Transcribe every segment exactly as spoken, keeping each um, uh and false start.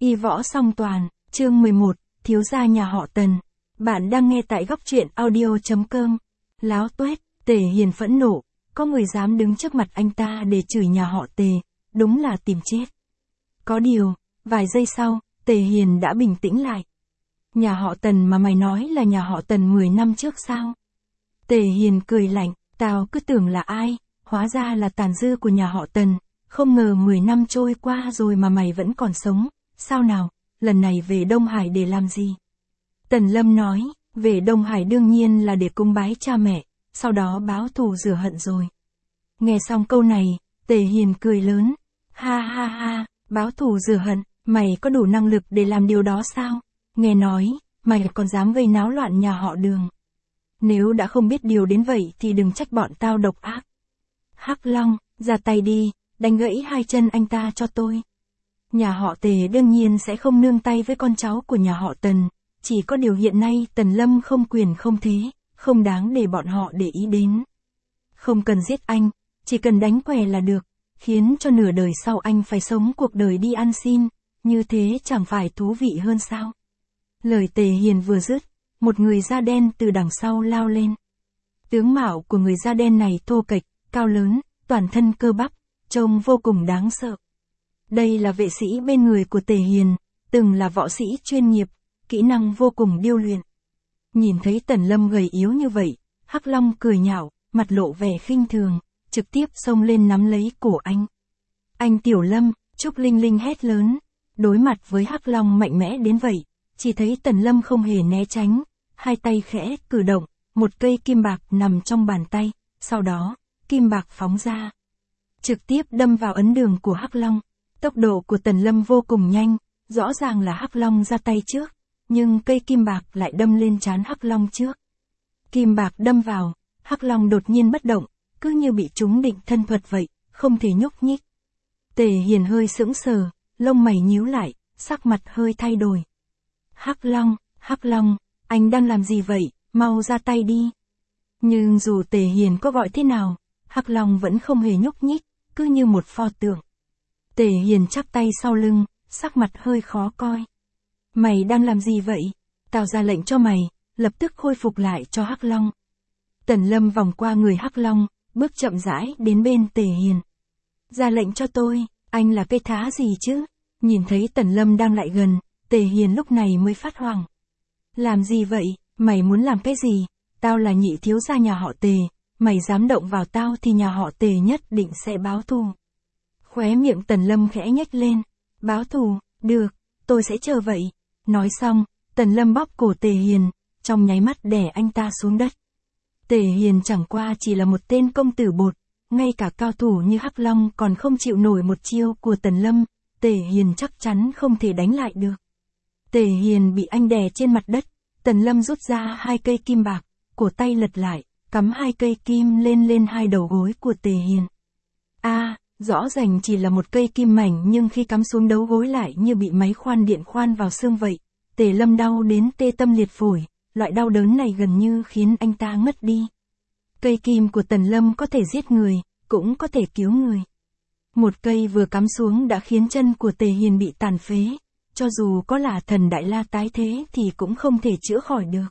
Y võ song toàn, chương mười một, thiếu gia nhà họ Tần. Bạn đang nghe tại góc truyện audio chấm com. Láo tuét, Tề Hiền phẫn nộ, có người dám đứng trước mặt anh ta để chửi nhà họ Tề, đúng là tìm chết. Có điều, vài giây sau, Tề Hiền đã bình tĩnh lại. Nhà họ Tần mà mày nói là nhà họ Tần mười năm trước sao? Tề Hiền cười lạnh, tao cứ tưởng là ai, hóa ra là tàn dư của nhà họ Tần, không ngờ mười năm trôi qua rồi mà mày vẫn còn sống, sao nào, lần này về Đông Hải để làm gì? Tần Lâm nói, về Đông Hải đương nhiên là để cúng bái cha mẹ, sau đó báo thù rửa hận rồi. Nghe xong câu này, Tề Hiền cười lớn, ha ha ha, báo thù rửa hận, mày có đủ năng lực để làm điều đó sao? Nghe nói, mày còn dám gây náo loạn nhà họ Đường. Nếu đã không biết điều đến vậy thì đừng trách bọn tao độc ác. Hắc Long, ra tay đi, đánh gãy hai chân anh ta cho tôi. Nhà họ Tề đương nhiên sẽ không nương tay với con cháu của nhà họ Tần, chỉ có điều hiện nay Tần Lâm không quyền không thế, không đáng để bọn họ để ý đến. Không cần giết anh, chỉ cần đánh què là được, khiến cho nửa đời sau anh phải sống cuộc đời đi ăn xin, như thế chẳng phải thú vị hơn sao? Lời Tề Hiền vừa dứt, một người da đen từ đằng sau lao lên. Tướng mạo của người da đen này thô kệch, cao lớn, toàn thân cơ bắp, trông vô cùng đáng sợ. Đây là vệ sĩ bên người của Tề Hiền, từng là võ sĩ chuyên nghiệp, kỹ năng vô cùng điêu luyện. Nhìn thấy Tần Lâm gầy yếu như vậy, Hắc Long cười nhạo, mặt lộ vẻ khinh thường, trực tiếp xông lên nắm lấy cổ anh. Anh Tiểu Lâm, Trúc Linh Linh hét lớn, đối mặt với Hắc Long mạnh mẽ đến vậy, chỉ thấy Tần Lâm không hề né tránh, hai tay khẽ cử động, một cây kim bạc nằm trong bàn tay, sau đó, kim bạc phóng ra, trực tiếp đâm vào ấn đường của Hắc Long. Tốc độ của Tần Lâm vô cùng nhanh, rõ ràng là Hắc Long ra tay trước, nhưng cây kim bạc lại đâm lên trán Hắc Long trước. Kim bạc đâm vào, Hắc Long đột nhiên bất động, cứ như bị trúng định thân thuật vậy, không thể nhúc nhích. Tề Hiền hơi sững sờ, lông mày nhíu lại, sắc mặt hơi thay đổi. Hắc Long, Hắc Long, anh đang làm gì vậy, mau ra tay đi. Nhưng dù Tề Hiền có gọi thế nào, Hắc Long vẫn không hề nhúc nhích, cứ như một pho tượng. Tề Hiền chắp tay sau lưng, sắc mặt hơi khó coi. Mày đang làm gì vậy? Tao ra lệnh cho mày, lập tức khôi phục lại cho Hắc Long. Tần Lâm vòng qua người Hắc Long, bước chậm rãi đến bên Tề Hiền. Ra lệnh cho tôi, anh là cây thá gì chứ? Nhìn thấy Tần Lâm đang lại gần, Tề Hiền lúc này mới phát hoảng. Làm gì vậy? Mày muốn làm cái gì? Tao là nhị thiếu gia nhà họ Tề, mày dám động vào tao thì nhà họ Tề nhất định sẽ báo thù. Khóe miệng Tần Lâm khẽ nhếch lên. Báo thù, được, tôi sẽ chờ vậy. Nói xong, Tần Lâm bóp cổ Tề Hiền, trong nháy mắt đè anh ta xuống đất. Tề Hiền chẳng qua chỉ là một tên công tử bột, ngay cả cao thủ như Hắc Long còn không chịu nổi một chiêu của Tần Lâm, Tề Hiền chắc chắn không thể đánh lại được. Tề Hiền bị anh đè trên mặt đất, Tần Lâm rút ra hai cây kim bạc, cổ tay lật lại, cắm hai cây kim lên lên hai đầu gối của Tề Hiền. A, à, rõ ràng chỉ là một cây kim mảnh nhưng khi cắm xuống đầu gối lại như bị máy khoan điện khoan vào xương vậy. Tề Lâm đau đến tê tâm liệt phổi, loại đau đớn này gần như khiến anh ta ngất đi. Cây kim của Tần Lâm có thể giết người, cũng có thể cứu người. Một cây vừa cắm xuống đã khiến chân của Tề Hiền bị tàn phế, cho dù có là thần Đại La tái thế thì cũng không thể chữa khỏi được.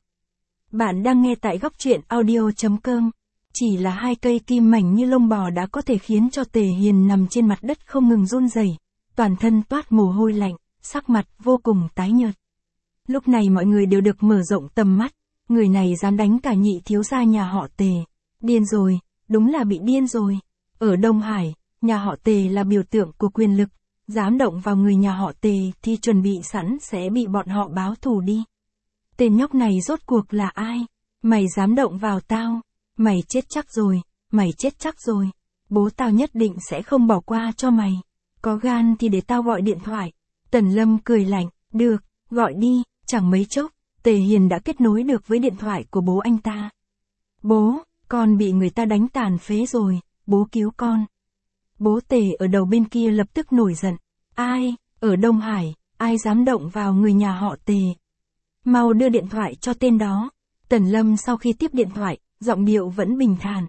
Bạn đang nghe tại góc truyện audio chấm com. Chỉ là hai cây kim mảnh như lông bò đã có thể khiến cho Tề Hiền nằm trên mặt đất không ngừng run rẩy, toàn thân toát mồ hôi lạnh, sắc mặt vô cùng tái nhợt. Lúc này mọi người đều được mở rộng tầm mắt, người này dám đánh cả nhị thiếu gia nhà họ Tề. Điên rồi, đúng là bị điên rồi. Ở Đông Hải, nhà họ Tề là biểu tượng của quyền lực, dám động vào người nhà họ Tề thì chuẩn bị sẵn sẽ bị bọn họ báo thù đi. Tên nhóc này rốt cuộc là ai? Mày dám động vào tao? Mày chết chắc rồi, mày chết chắc rồi. Bố tao nhất định sẽ không bỏ qua cho mày. Có gan thì để tao gọi điện thoại. Tần Lâm cười lạnh, được, gọi đi. Chẳng mấy chốc, Tề Hiền đã kết nối được với điện thoại của bố anh ta. Bố, con bị người ta đánh tàn phế rồi, bố cứu con. Bố Tề ở đầu bên kia lập tức nổi giận. Ai, ở Đông Hải, ai dám động vào người nhà họ Tề? Mau đưa điện thoại cho tên đó. Tần Lâm sau khi tiếp điện thoại, giọng điệu vẫn bình thản.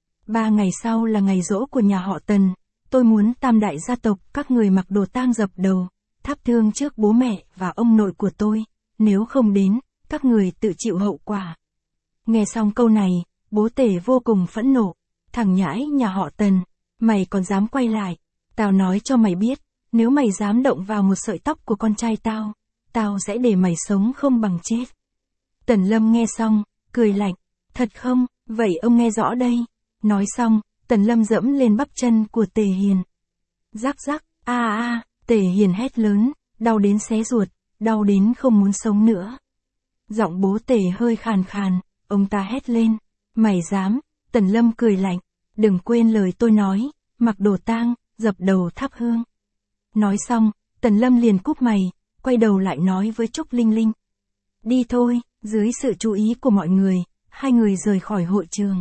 Ba ngày sau là ngày giỗ của nhà họ Tần, tôi muốn tam đại gia tộc các người mặc đồ tang dập đầu, thắp hương trước bố mẹ và ông nội của tôi, nếu không đến, các người tự chịu hậu quả. Nghe xong câu này, bố Tề vô cùng phẫn nộ. Thằng nhãi nhà họ Tần, mày còn dám quay lại, tao nói cho mày biết, nếu mày dám động vào một sợi tóc của con trai tao, tao sẽ để mày sống không bằng chết. Tần Lâm nghe xong, cười lạnh, thật không, vậy ông nghe rõ đây. Nói xong, Tần Lâm dẫm lên bắp chân của Tề Hiền. Rắc rắc, a a, Tề Hiền hét lớn, đau đến xé ruột, đau đến không muốn sống nữa. Giọng bố Tề hơi khàn khàn, ông ta hét lên, mày dám. Tần Lâm cười lạnh, đừng quên lời tôi nói, mặc đồ tang, dập đầu thắp hương. Nói xong, Tần Lâm liền cúp mày, quay đầu lại nói với Trúc Linh Linh. Đi thôi. Dưới sự chú ý của mọi người, hai người rời khỏi hội trường.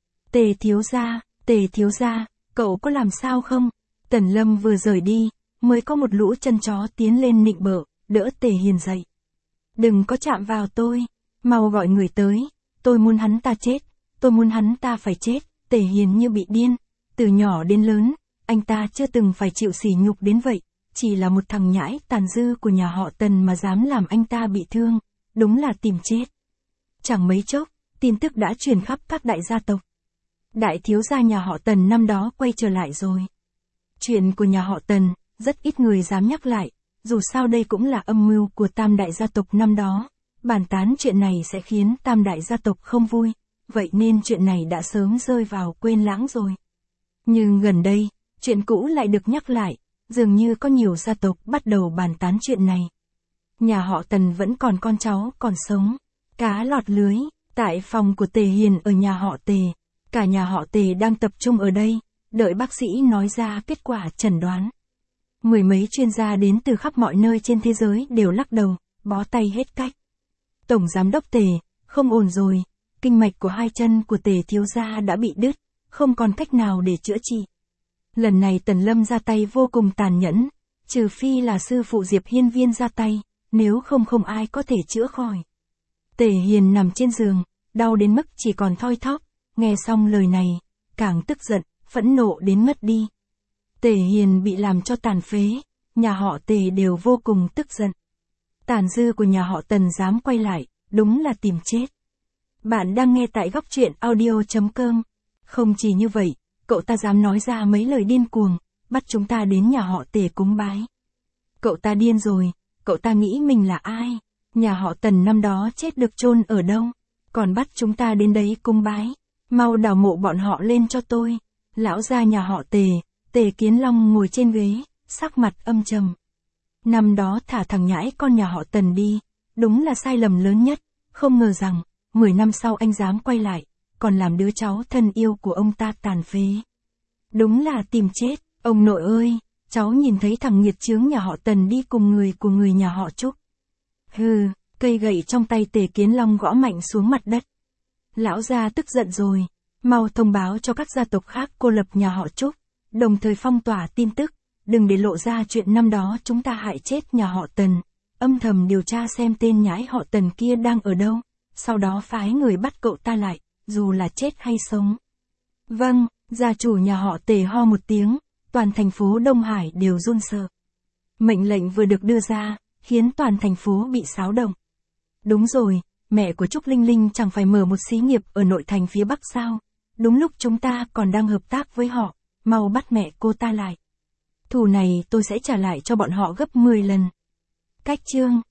Tề thiếu gia, Tề thiếu gia, cậu có làm sao không? Tần Lâm vừa rời đi, mới có một lũ chân chó tiến lên nịnh bợ, đỡ Tề Hiền dậy. Đừng có chạm vào tôi, mau gọi người tới, tôi muốn hắn ta chết, tôi muốn hắn ta phải chết. Tề Hiền như bị điên, từ nhỏ đến lớn, anh ta chưa từng phải chịu sỉ nhục đến vậy, chỉ là một thằng nhãi tàn dư của nhà họ Tần mà dám làm anh ta bị thương, đúng là tìm chết. Chẳng mấy chốc, tin tức đã truyền khắp các đại gia tộc. Đại thiếu gia nhà họ Tần năm đó quay trở lại rồi. Chuyện của nhà họ Tần, rất ít người dám nhắc lại, dù sao đây cũng là âm mưu của tam đại gia tộc năm đó. Bàn tán chuyện này sẽ khiến tam đại gia tộc không vui, vậy nên chuyện này đã sớm rơi vào quên lãng rồi. Nhưng gần đây, chuyện cũ lại được nhắc lại, dường như có nhiều gia tộc bắt đầu bàn tán chuyện này. Nhà họ Tần vẫn còn con cháu còn sống. Cá lọt lưới, tại phòng của Tề Hiền ở nhà họ Tề. Cả nhà họ Tề đang tập trung ở đây, đợi bác sĩ nói ra kết quả chẩn đoán. Mười mấy chuyên gia đến từ khắp mọi nơi trên thế giới đều lắc đầu, bó tay hết cách. Tổng giám đốc Tề, không ổn rồi, kinh mạch của hai chân của Tề thiếu gia đã bị đứt, không còn cách nào để chữa trị. Lần này Tần Lâm ra tay vô cùng tàn nhẫn, trừ phi là sư phụ Diệp Hiên Viên ra tay, nếu không không ai có thể chữa khỏi. Tề Hiền nằm trên giường, đau đến mức chỉ còn thoi thóp, nghe xong lời này, càng tức giận, phẫn nộ đến mất đi. Tề Hiền bị làm cho tàn phế, nhà họ Tề đều vô cùng tức giận. Tàn dư của nhà họ Tần dám quay lại, đúng là tìm chết. Bạn đang nghe tại góc truyện audio chấm com. Không chỉ như vậy, cậu ta dám nói ra mấy lời điên cuồng, bắt chúng ta đến nhà họ Tề cúng bái. Cậu ta điên rồi, cậu ta nghĩ mình là ai? Nhà họ Tần năm đó chết được chôn ở đâu? Còn bắt chúng ta đến đấy cúng bái. Mau đào mộ bọn họ lên cho tôi. Lão gia nhà họ Tề, Tề Kiến Long ngồi trên ghế, sắc mặt âm trầm. Năm đó thả thằng nhãi con nhà họ Tần đi, đúng là sai lầm lớn nhất, không ngờ rằng, mười năm sau anh dám quay lại, còn làm đứa cháu thân yêu của ông ta tàn phế. Đúng là tìm chết, ông nội ơi, cháu nhìn thấy thằng nghiệt chướng nhà họ Tần đi cùng người của người nhà họ Trúc. Hừ, cây gậy trong tay Tề Kiến Long gõ mạnh xuống mặt đất. Lão gia tức giận rồi, mau thông báo cho các gia tộc khác cô lập nhà họ Trúc, đồng thời phong tỏa tin tức, đừng để lộ ra chuyện năm đó chúng ta hại chết nhà họ Tần, âm thầm điều tra xem tên nhãi họ Tần kia đang ở đâu, sau đó phái người bắt cậu ta lại, dù là chết hay sống. Vâng, gia chủ nhà họ Tề ho một tiếng, toàn thành phố Đông Hải đều run sợ. Mệnh lệnh vừa được đưa ra, khiến toàn thành phố bị xáo động. Đúng rồi, mẹ của Trúc Linh Linh chẳng phải mở một xí nghiệp ở nội thành phía Bắc sao? Đúng lúc chúng ta còn đang hợp tác với họ, mau bắt mẹ cô ta lại. Thù này tôi sẽ trả lại cho bọn họ gấp mười lần. Cách chương